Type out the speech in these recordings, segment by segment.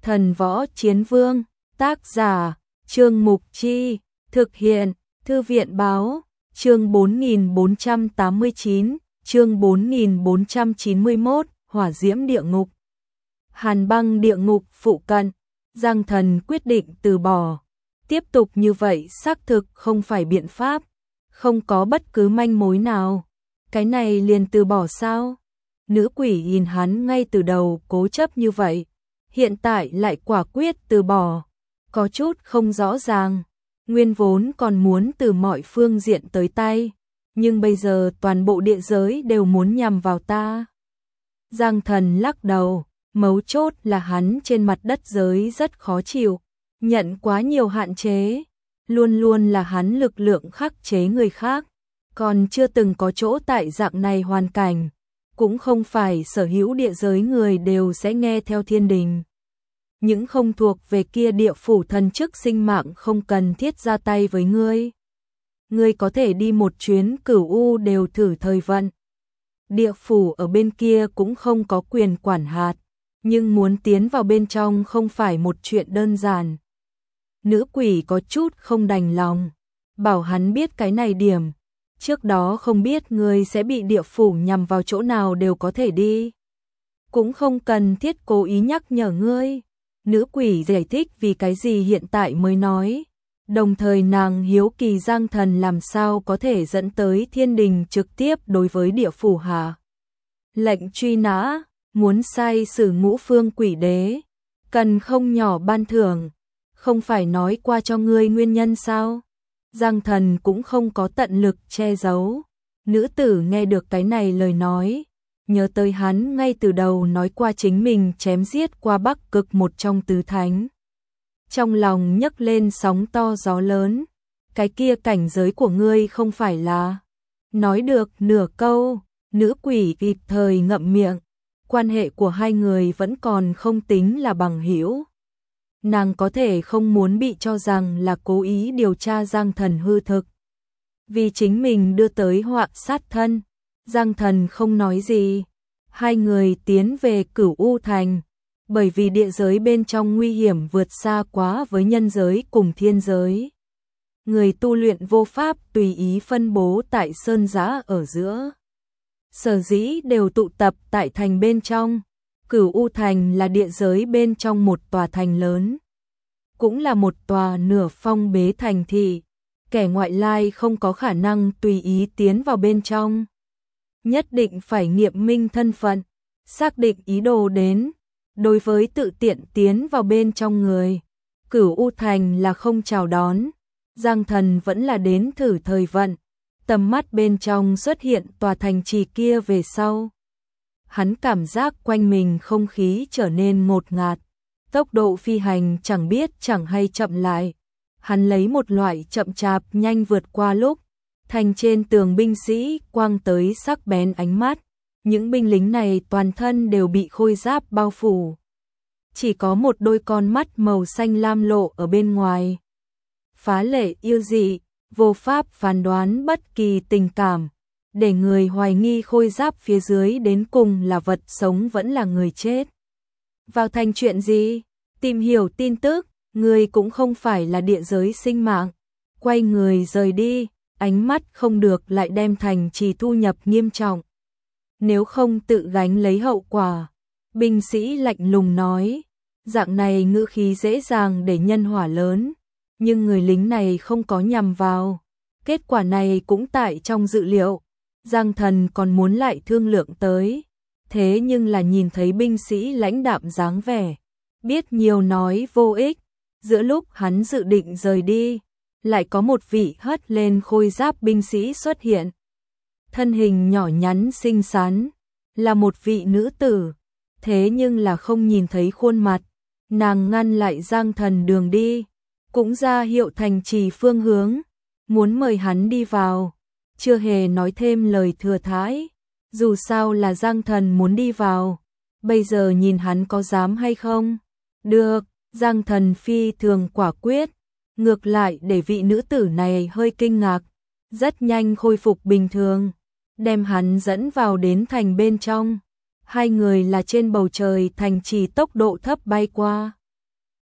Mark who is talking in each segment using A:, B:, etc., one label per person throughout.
A: Thần Võ Chiến Vương, tác giả, Trương Mục Chi, thực hiện, Thư viện Báo, chương 4489, chương 4491, Hỏa Diễm Địa Ngục. Hàn Băng Địa Ngục phụ cận, Giang Thần quyết định từ bỏ. Tiếp tục như vậy xác thực không phải biện pháp, không có bất cứ manh mối nào. Cái này liền từ bỏ sao? Nữ quỷ nhìn hắn ngay từ đầu cố chấp như vậy, hiện tại lại quả quyết từ bỏ, có chút không rõ ràng. Nguyên vốn còn muốn từ mọi phương diện tới tay, nhưng bây giờ toàn bộ địa giới đều muốn nhằm vào ta. Giang Thần lắc đầu, mấu chốt là hắn trên mặt đất giới rất khó chịu, nhận quá nhiều hạn chế, luôn luôn là hắn lực lượng khắc chế người khác, còn chưa từng có chỗ tại dạng này hoàn cảnh, cũng không phải sở hữu địa giới người đều sẽ nghe theo thiên đình. Những không thuộc về kia địa phủ thần chức sinh mạng không cần thiết ra tay với ngươi. Ngươi có thể đi một chuyến Cửu U đều thử thời vận. Địa phủ ở bên kia cũng không có quyền quản hạt, nhưng muốn tiến vào bên trong không phải một chuyện đơn giản. Nữ quỷ có chút không đành lòng, bảo hắn biết cái này điểm. Trước đó không biết ngươi sẽ bị địa phủ nhằm vào chỗ nào đều có thể đi. Cũng không cần thiết cố ý nhắc nhở ngươi. Nữ quỷ giải thích vì cái gì hiện tại mới nói. Đồng thời nàng hiếu kỳ Giang Thần làm sao có thể dẫn tới thiên đình trực tiếp đối với địa phủ hạ lệnh truy nã, muốn sai xử Ngũ Phương Quỷ Đế, cần không nhỏ ban thưởng, không phải nói qua cho ngươi nguyên nhân sao? Giang Thần cũng không có tận lực che giấu. Nữ tử nghe được cái này lời nói, nhớ tới hắn ngay từ đầu nói qua chính mình chém giết qua Bắc Cực một trong tứ thánh. Trong lòng nhấc lên sóng to gió lớn, cái kia cảnh giới của ngươi không phải là... Nói được nửa câu, nữ quỷ kịp thời ngậm miệng, quan hệ của hai người vẫn còn không tính là bằng hữu. Nàng có thể không muốn bị cho rằng là cố ý điều tra Giang Thần hư thực. Vì chính mình đưa tới họa sát thân, Giang Thần không nói gì. Hai người tiến về Cửu U Thành, bởi vì địa giới bên trong nguy hiểm vượt xa quá với nhân giới cùng thiên giới. Người tu luyện vô pháp tùy ý phân bố tại sơn giã ở giữa. Sở dĩ đều tụ tập tại thành bên trong. Cửu U Thành là địa giới bên trong một tòa thành lớn, cũng là một tòa nửa phong bế thành thị, kẻ ngoại lai không có khả năng tùy ý tiến vào bên trong. Nhất định phải nghiệm minh thân phận, xác định ý đồ đến. Đối với tự tiện tiến vào bên trong người, Cửu U Thành là không chào đón. Giang Thần vẫn là đến thử thời vận, tầm mắt bên trong xuất hiện tòa thành trì kia về sau. Hắn cảm giác quanh mình không khí trở nên ngột ngạt, tốc độ phi hành chẳng biết chẳng hay chậm lại. Hắn lấy một loại chậm chạp nhanh vượt qua lúc, thành trên tường binh sĩ quang tới sắc bén ánh mắt. Những binh lính này toàn thân đều bị khôi giáp bao phủ, chỉ có một đôi con mắt màu xanh lam lộ ở bên ngoài. Phá lệ yêu dị, vô pháp phán đoán bất kỳ tình cảm, để người hoài nghi khôi giáp phía dưới đến cùng là vật sống vẫn là người chết. Vào thành chuyện gì? Tìm hiểu tin tức, người cũng không phải là địa giới sinh mạng. Quay người rời đi, ánh mắt không được lại đem thành trì thu nhập nghiêm trọng. Nếu không tự gánh lấy hậu quả. Binh sĩ lạnh lùng nói, dạng này ngữ khí dễ dàng để nhân hỏa lớn, nhưng người lính này không có nhằm vào. Kết quả này cũng tại trong dự liệu. Giang Thần còn muốn lại thương lượng tới, thế nhưng là nhìn thấy binh sĩ lãnh đạm dáng vẻ, biết nhiều nói vô ích. Giữa lúc hắn dự định rời đi, lại có một vị hất lên khôi giáp binh sĩ xuất hiện. Thân hình nhỏ nhắn xinh xắn, là một vị nữ tử, thế nhưng là không nhìn thấy khuôn mặt. Nàng ngăn lại Giang Thần đường đi, cũng ra hiệu thành trì phương hướng, muốn mời hắn đi vào, chưa hề nói thêm lời thừa thãi. Dù sao là Giang Thần muốn đi vào, bây giờ nhìn hắn có dám hay không. Được, Giang Thần phi thường quả quyết, ngược lại để vị nữ tử này hơi kinh ngạc, rất nhanh khôi phục bình thường, đem hắn dẫn vào đến thành bên trong. Hai người là trên bầu trời thành trì tốc độ thấp bay qua.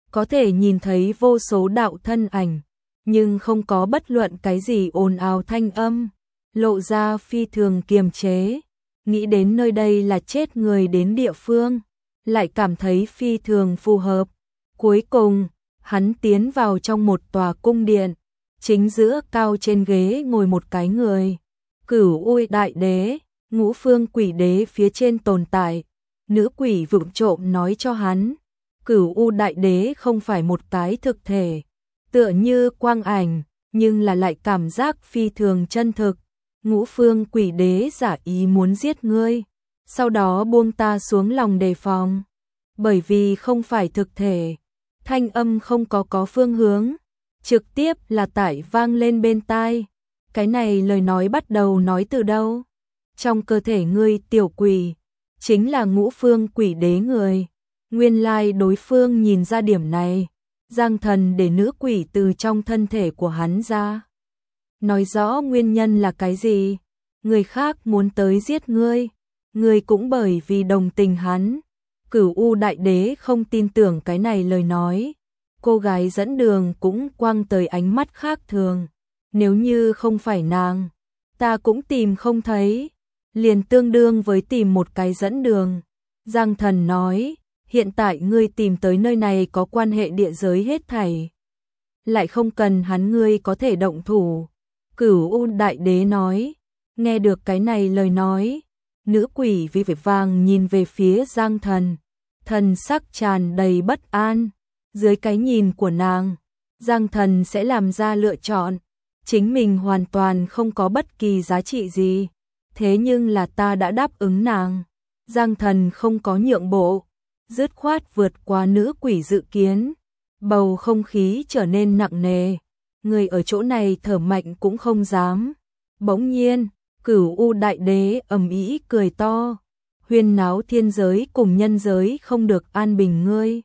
A: có thể nhìn thấy vô số đạo thân ảnh, nhưng không có bất luận cái gì ồn ào thanh âm, lộ ra phi thường kiềm chế. Nghĩ đến nơi đây là chết người đến địa phương, lại cảm thấy phi thường phù hợp. Cuối cùng, hắn tiến vào trong một tòa cung điện, chính giữa cao trên ghế ngồi một cái người. Cửu U đại đế, Ngũ Phương quỷ đế phía trên tồn tại. Nữ quỷ vụng trộm nói cho hắn, Cửu U đại đế không phải một cái thực thể, tựa như quang ảnh, nhưng là lại cảm giác phi thường chân thực. Ngũ Phương quỷ đế giả ý muốn giết ngươi, sau đó buông ta xuống lòng đề phòng. Bởi vì không phải thực thể, thanh âm không có phương hướng, trực tiếp là tải vang lên bên tai. Cái này lời nói bắt đầu nói từ đâu? Trong cơ thể ngươi tiểu quỷ, chính là Ngũ Phương quỷ đế người. Nguyên lai đối phương nhìn ra điểm này, Giang Thần để nữ quỷ từ trong thân thể của hắn ra. Nói rõ nguyên nhân là cái gì? Người khác muốn tới giết ngươi, ngươi cũng bởi vì đồng tình hắn. Cửu U đại đế không tin tưởng cái này lời nói. Cô gái dẫn đường cũng quăng tới ánh mắt khác thường. Nếu như không phải nàng, ta cũng tìm không thấy. Liền tương đương với tìm một cái dẫn đường. Giang Thần nói, hiện tại ngươi tìm tới nơi này có quan hệ địa giới hết thảy. Lại không cần hắn ngươi có thể động thủ. Cửu U đại đế nói, nghe được cái này lời nói, nữ quỷ vì vẻ vàng nhìn về phía Giang Thần, thần sắc tràn đầy bất an. Dưới cái nhìn của nàng, Giang Thần sẽ làm ra lựa chọn, chính mình hoàn toàn không có bất kỳ giá trị gì. Thế nhưng là ta đã đáp ứng nàng. Giang Thần không có nhượng bộ, dứt khoát vượt qua nữ quỷ dự kiến. Bầu không khí trở nên nặng nề, người ở chỗ này thở mạnh cũng không dám. Bỗng nhiên, Cửu U đại đế ầm ĩ cười to, huyên náo thiên giới cùng nhân giới không được an bình ngươi.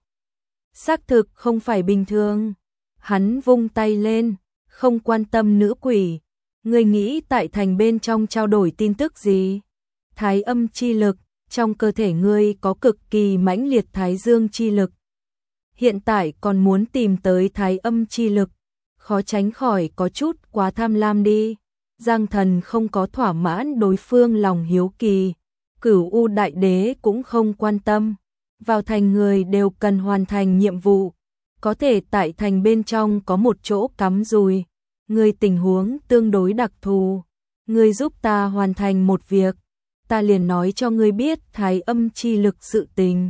A: Xác thực không phải bình thường. Hắn vung tay lên, không quan tâm nữ quỷ. Ngươi nghĩ tại thành bên trong trao đổi tin tức gì? Thái âm chi lực, trong cơ thể ngươi có cực kỳ mãnh liệt thái dương chi lực. Hiện tại còn muốn tìm tới thái âm chi lực, khó tránh khỏi có chút quá tham lam đi. Giang Thần không có thỏa mãn đối phương lòng hiếu kỳ. Cửu U đại đế cũng không quan tâm. Vào thành người đều cần hoàn thành nhiệm vụ. Có thể tại thành bên trong có một chỗ cắm dùi. Người tình huống tương đối đặc thù. Người giúp ta hoàn thành một việc, ta liền nói cho ngươi biết thái âm chi lực sự tình.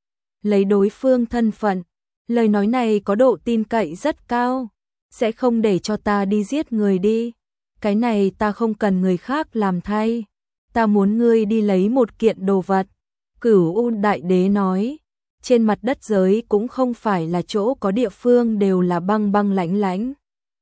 A: Lấy đối phương thân phận, lời nói này có độ tin cậy rất cao. Sẽ không để cho ta đi giết người đi. Cái này ta không cần người khác làm thay. Ta muốn ngươi đi lấy một kiện đồ vật. Cửu U đại đế nói, trên mặt đất giới cũng không phải là chỗ có địa phương đều là băng băng lãnh lãnh.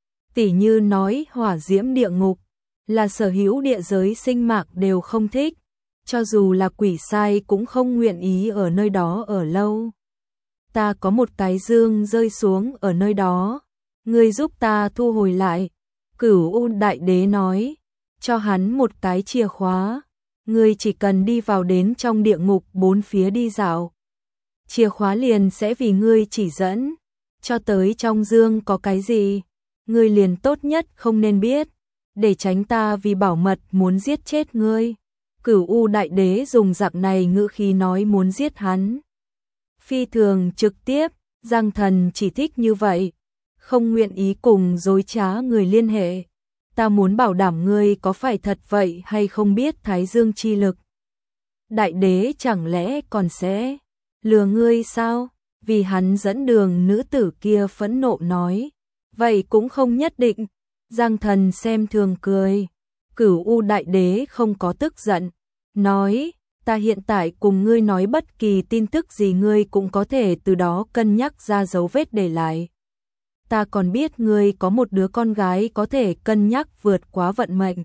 A: Tỉ như nói hỏa diễm địa ngục, là sở hữu địa giới sinh mạc đều không thích, cho dù là quỷ sai cũng không nguyện ý ở nơi đó ở lâu. Ta có một cái dương rơi xuống ở nơi đó, ngươi giúp ta thu hồi lại. Cửu U đại đế nói, cho hắn một cái chìa khóa. Ngươi chỉ cần đi vào đến trong địa ngục bốn phía đi dạo. Chìa khóa liền sẽ vì ngươi chỉ dẫn. Cho tới trong dương có cái gì, ngươi liền tốt nhất không nên biết, để tránh ta vì bảo mật muốn giết chết ngươi. Cửu U đại đế dùng dạng này ngữ khí nói muốn giết hắn. Phi thường trực tiếp, Giang Thần chỉ thích như vậy, không nguyện ý cùng dối trá người liên hệ. Ta muốn bảo đảm ngươi có phải thật vậy hay không biết thái dương chi lực. Đại đế chẳng lẽ còn sẽ lừa ngươi sao? Vì hắn dẫn đường nữ tử kia phẫn nộ nói. Vậy cũng không nhất định. Giang Thần xem thường cười. Cửu U đại đế không có tức giận. Nói, ta hiện tại cùng ngươi nói bất kỳ tin tức gì ngươi cũng có thể từ đó cân nhắc ra dấu vết để lại. Ta còn biết ngươi có một đứa con gái có thể cân nhắc vượt quá vận mệnh.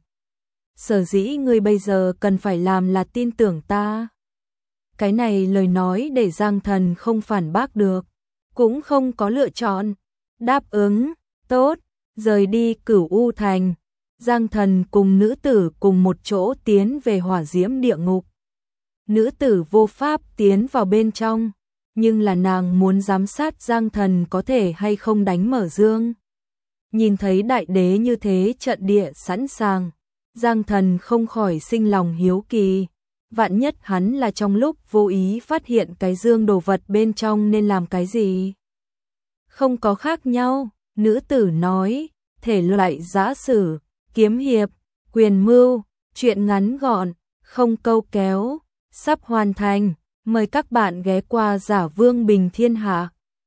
A: Sở dĩ ngươi bây giờ cần phải làm là tin tưởng ta. Cái này lời nói để Giang Thần không phản bác được, cũng không có lựa chọn. Đáp ứng, tốt, rời đi Cửu U thành. Giang Thần cùng nữ tử cùng một chỗ tiến về hỏa diễm địa ngục. Nữ tử vô pháp tiến vào bên trong, nhưng là nàng muốn giám sát Giang Thần có thể hay không đánh mở dương. Nhìn thấy đại đế như thế trận địa sẵn sàng, Giang Thần không khỏi sinh lòng hiếu kỳ. Vạn nhất hắn là trong lúc vô ý phát hiện cái dương đồ vật bên trong nên làm cái gì? Không có khác nhau, nữ tử nói, thể loại giã sử, kiếm hiệp, quyền mưu, truyện ngắn gọn, không câu kéo, sắp hoàn thành. Mời các bạn ghé qua Giả Vương Bình Thiên Hạ.